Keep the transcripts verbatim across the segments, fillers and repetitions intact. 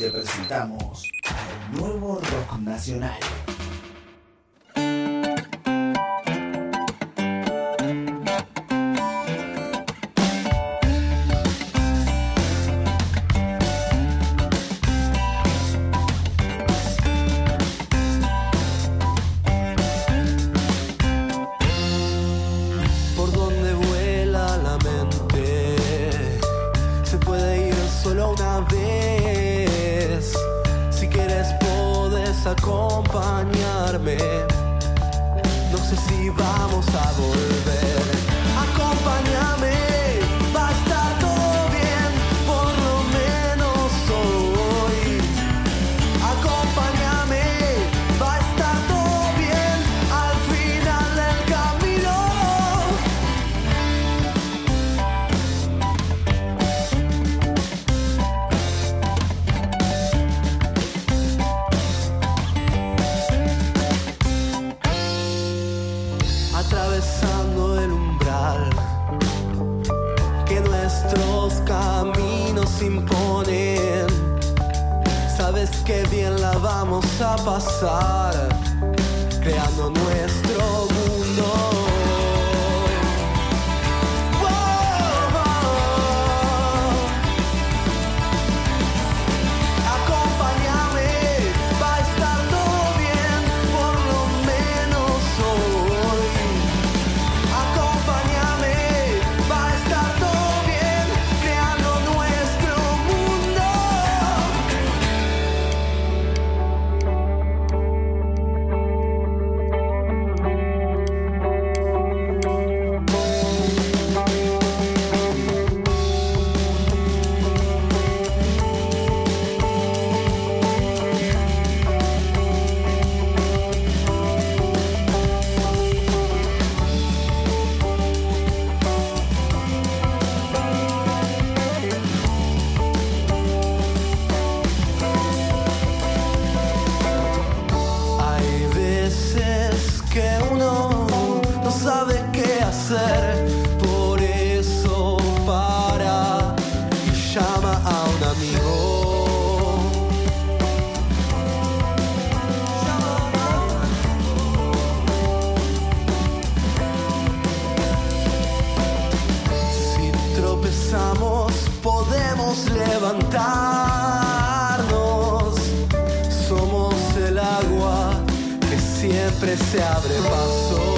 te presentamos al nuevo rock nacional. Acompañarme, no sé si vamos a volver. Acompáñame, va a estar todo bien, por lo menos hoy. Acompáñame, va a estar todo bien, al final del camino. Atravesando el umbral que nuestros caminos imponen, sabes que bien la vamos a pasar, creando nuestro mundo. Por eso para y llama a un amigo. Si tropezamos podemos levantarnos. Somos el agua que siempre se abre paso.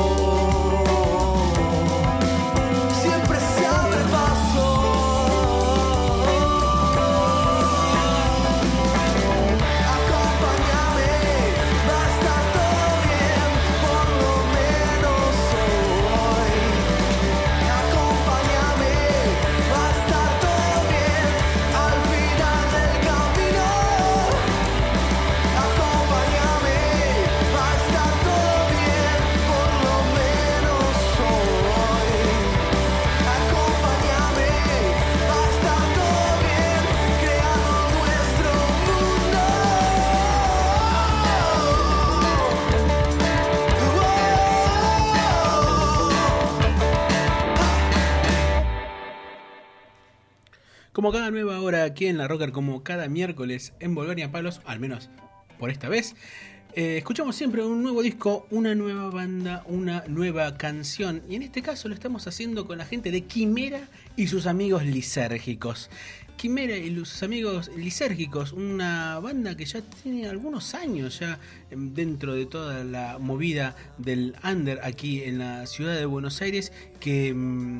Como cada nueva hora aquí en La Rocker, como cada miércoles en Volver a Palos, al menos por esta vez, eh, escuchamos siempre un nuevo disco, una nueva banda, una nueva canción. Y en este caso lo estamos haciendo con la gente de Quimera y sus amigos lisérgicos. Quimera y sus amigos lisérgicos, una banda que ya tiene algunos años ya dentro de toda la movida del under aquí en la ciudad de Buenos Aires, que...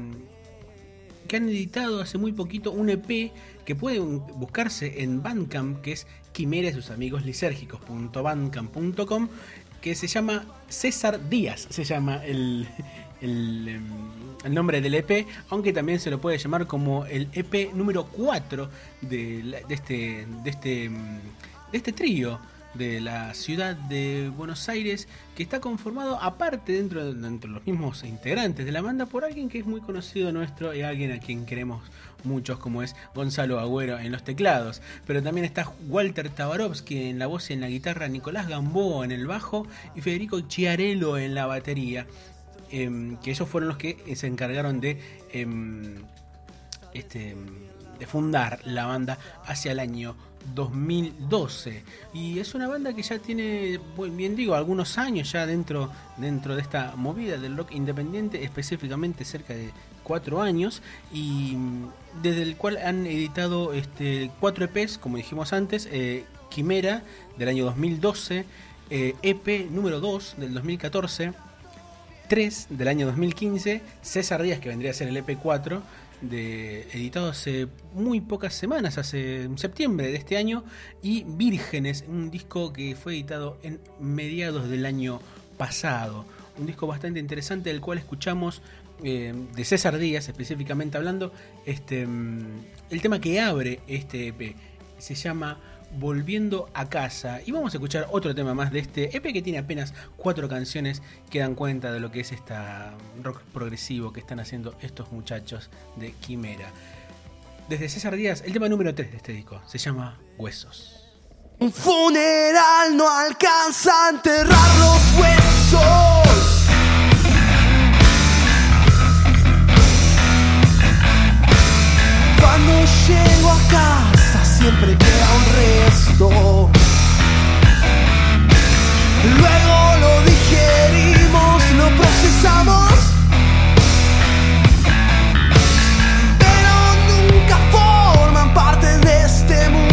que han editado hace muy poquito un E P que pueden buscarse en Bandcamp, que es quimera y sus amigos lisérgicos punto bandcamp punto com, que se llama César Díaz, se llama el, el, el nombre del E P, aunque también se lo puede llamar como el E P número cuatro de, de este de este de este trío de la ciudad de Buenos Aires, que está conformado aparte dentro de, dentro de los mismos integrantes de la banda por alguien que es muy conocido nuestro y alguien a quien queremos muchos, como es Gonzalo Agüero en los teclados, pero también está Walter Tabarovsky en la voz y en la guitarra, Nicolás Gamboa en el bajo y Federico Chiarello en la batería, eh, que ellos fueron los que se encargaron de eh, este de fundar la banda hacia el año dos mil doce. Y es una banda que ya tiene, bien digo, algunos años ya dentro, dentro de esta movida del rock independiente, específicamente cerca de cuatro años, y desde el cual han editado este, cuatro E Pes, como dijimos antes, eh, Quimera del año dos mil doce, eh, E P número dos del dos mil catorce, tres del año dos mil quince, César Díaz, que vendría a ser el E P cuatro, de, editado hace muy pocas semanas, hace en septiembre de este año, y Vírgenes, un disco que fue editado en mediados del año pasado, un disco bastante interesante del cual escuchamos eh, de César Díaz específicamente hablando, este, el tema que abre este E P se llama Volviendo a Casa, y vamos a escuchar otro tema más de este E P que tiene apenas cuatro canciones que dan cuenta de lo que es esta rock progresivo que están haciendo estos muchachos de Quimera. Desde César Díaz, el tema número tres de este disco se llama Huesos. Un funeral no alcanza a enterrar los huesos. Cuando llego a casa siempre queda un resto. Luego lo digerimos, lo procesamos, pero nunca forman parte de este mundo.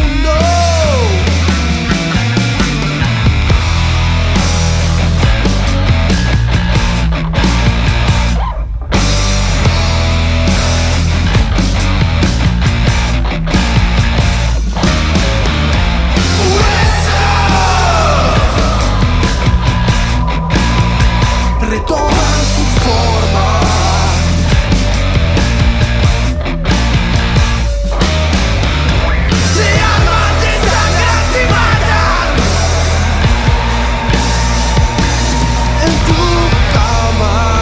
Retoman su forma. Se aman, desangran, te matan en tu cama.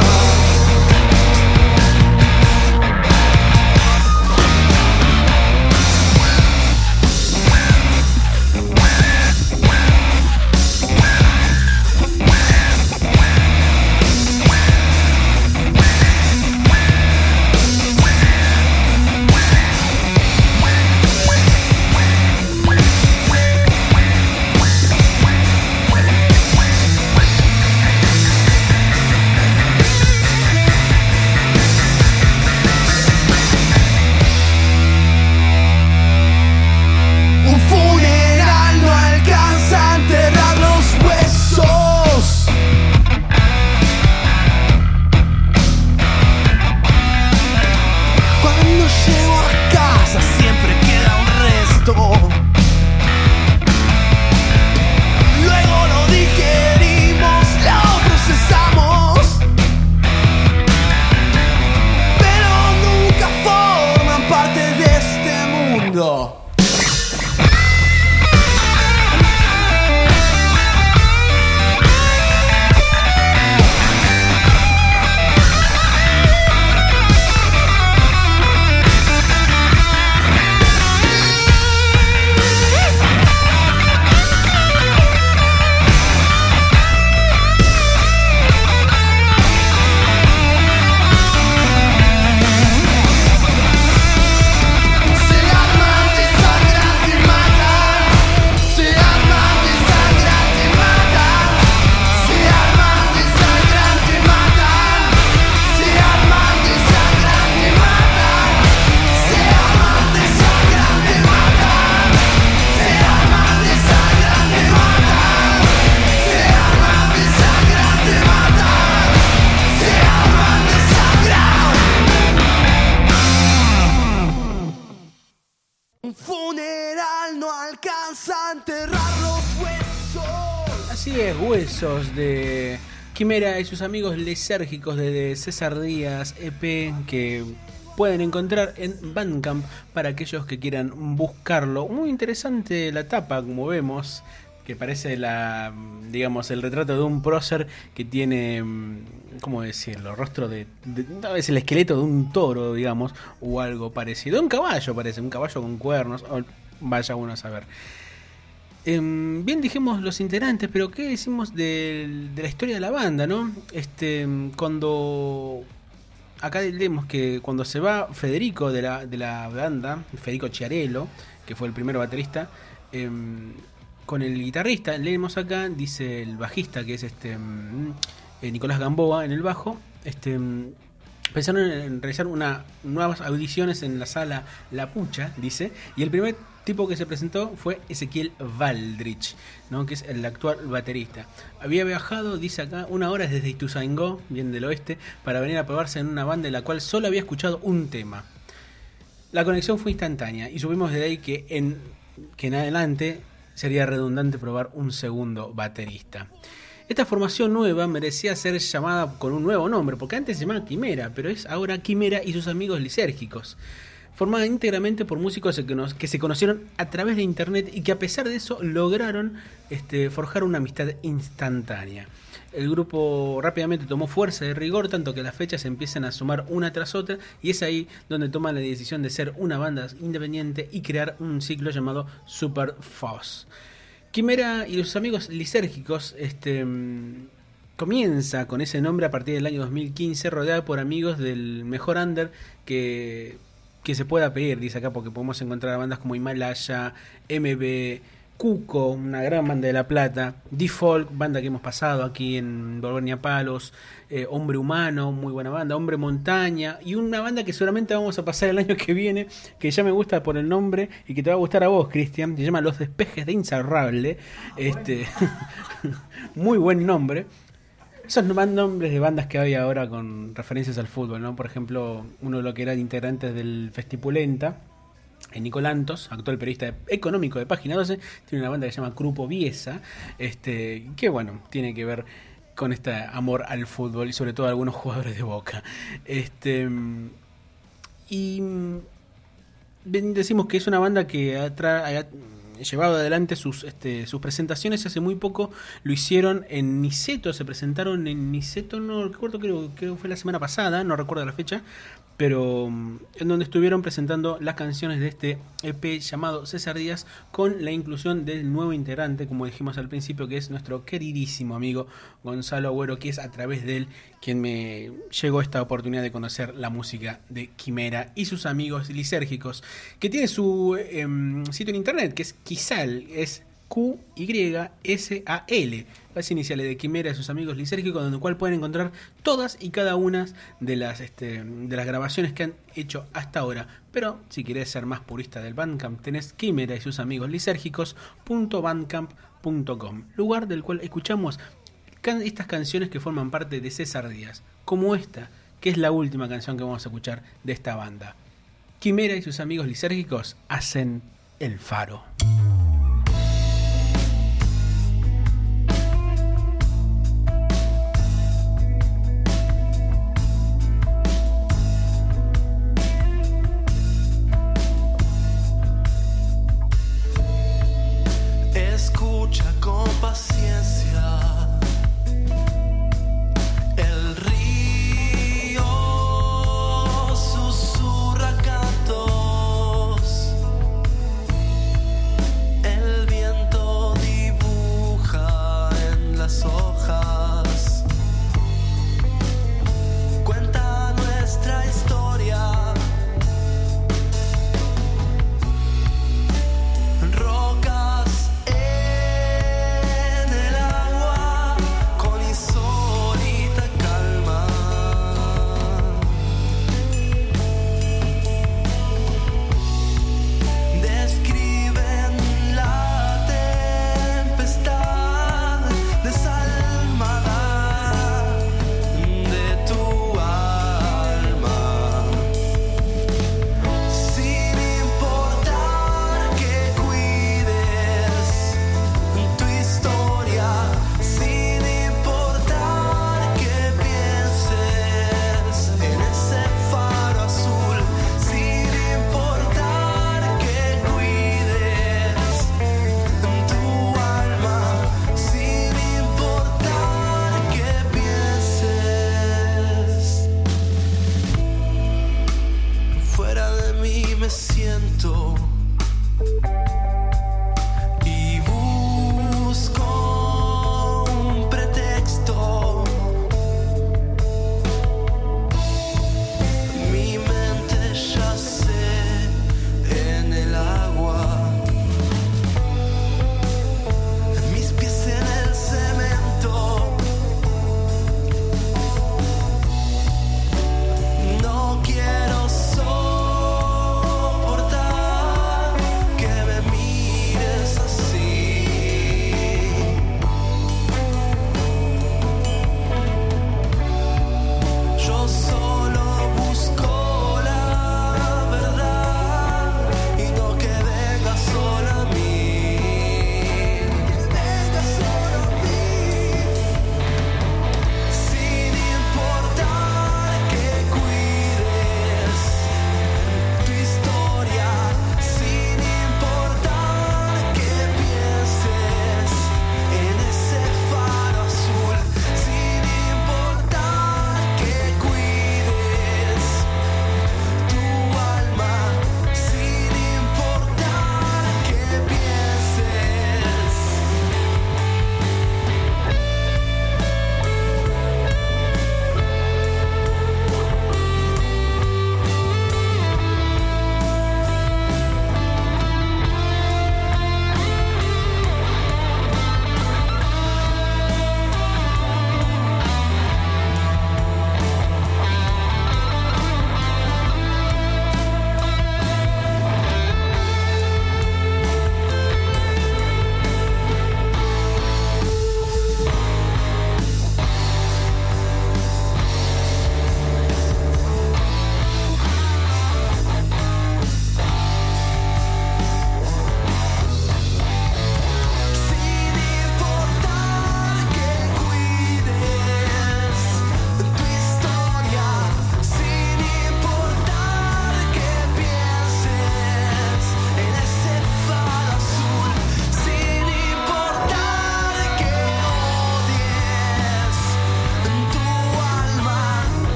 Huesos de Quimera y sus amigos lisérgicos de César Díaz E P, que pueden encontrar en Bandcamp para aquellos que quieran buscarlo. Muy interesante la tapa, como vemos, que parece la, digamos, el retrato de un prócer que tiene, ¿cómo decirlo? Rostro de, de tal vez el esqueleto de un toro, digamos, o algo parecido. Un caballo parece, un caballo con cuernos, o vaya uno a saber. Eh, bien dijimos los integrantes, pero ¿qué decimos de, de la historia de la banda, no? Este, cuando acá leemos que cuando se va Federico de la, de la banda, Federico Chiarello, que fue el primer baterista, eh, con el guitarrista. Leemos acá, dice el bajista, que es este eh, Nicolás Gamboa en el bajo. Este pensaron en realizar una, nuevas audiciones en la sala La Pucha, dice, y el primer tipo que se presentó fue Ezequiel Valdrich, ¿no? Que es el actual baterista. Había viajado, dice acá, una hora desde Ituzaingó, bien del oeste, para venir a probarse en una banda de la cual solo había escuchado un tema. La conexión fue instantánea y supimos de ahí que en, que en adelante sería redundante probar un segundo baterista. Esta formación nueva merecía ser llamada con un nuevo nombre, porque antes se llamaba Quimera, pero es ahora Quimera y sus amigos lisérgicos. Formada íntegramente por músicos que, nos, que se conocieron a través de internet y que a pesar de eso lograron este, forjar una amistad instantánea. El grupo rápidamente tomó fuerza de rigor, tanto que las fechas se empiezan a sumar una tras otra, y es ahí donde toman la decisión de ser una banda independiente y crear un ciclo llamado Super Foss. Quimera y los amigos lisérgicos este, comienza con ese nombre a partir del año dos mil quince, rodeada por amigos del mejor under que, que se pueda pedir, dice acá, porque podemos encontrar bandas como Himalaya, M B, Cuco, una gran banda de La Plata, Default, banda que hemos pasado aquí en Volver a Palos, eh, Hombre Humano, muy buena banda, Hombre Montaña, y una banda que seguramente vamos a pasar el año que viene, que ya me gusta por el nombre y que te va a gustar a vos, Cristian, se llama Los Despejes de Insaurrable, este muy buen nombre. Esos nombres de bandas que hay ahora con referencias al fútbol, ¿no? Por ejemplo, uno de los que era integrantes del Festipulenta, Nicolantos, actual periodista económico de Página doce, tiene una banda que se llama Grupo Viesa, este, que bueno, tiene que ver con este amor al fútbol y sobre todo a algunos jugadores de Boca. Este, y decimos que es una banda que ha, tra- ha llevado adelante sus, este, sus presentaciones. Hace muy poco lo hicieron en Niceto, se presentaron en Niceto, no recuerdo, creo, creo que fue la semana pasada, no recuerdo la fecha, pero en donde estuvieron presentando las canciones de este E P llamado César Díaz, con la inclusión del nuevo integrante, como dijimos al principio, que es nuestro queridísimo amigo Gonzalo Agüero, que es a través de él quien me llegó esta oportunidad de conocer la música de Quimera y sus amigos lisérgicos, que tiene su eh, sitio en internet, que es Quisal, es Q Y S A L, las iniciales de Quimera y sus amigos lisérgicos, donde cual pueden encontrar todas y cada una de las este, de las grabaciones que han hecho hasta ahora. Pero si querés ser más purista del Bandcamp, tenés Quimera y sus amigos lisérgicos punto bandcamp punto com, lugar del cual escuchamos can- estas canciones que forman parte de César Díaz, como esta, que es la última canción que vamos a escuchar de esta banda. Quimera y sus amigos lisérgicos hacen El Faro.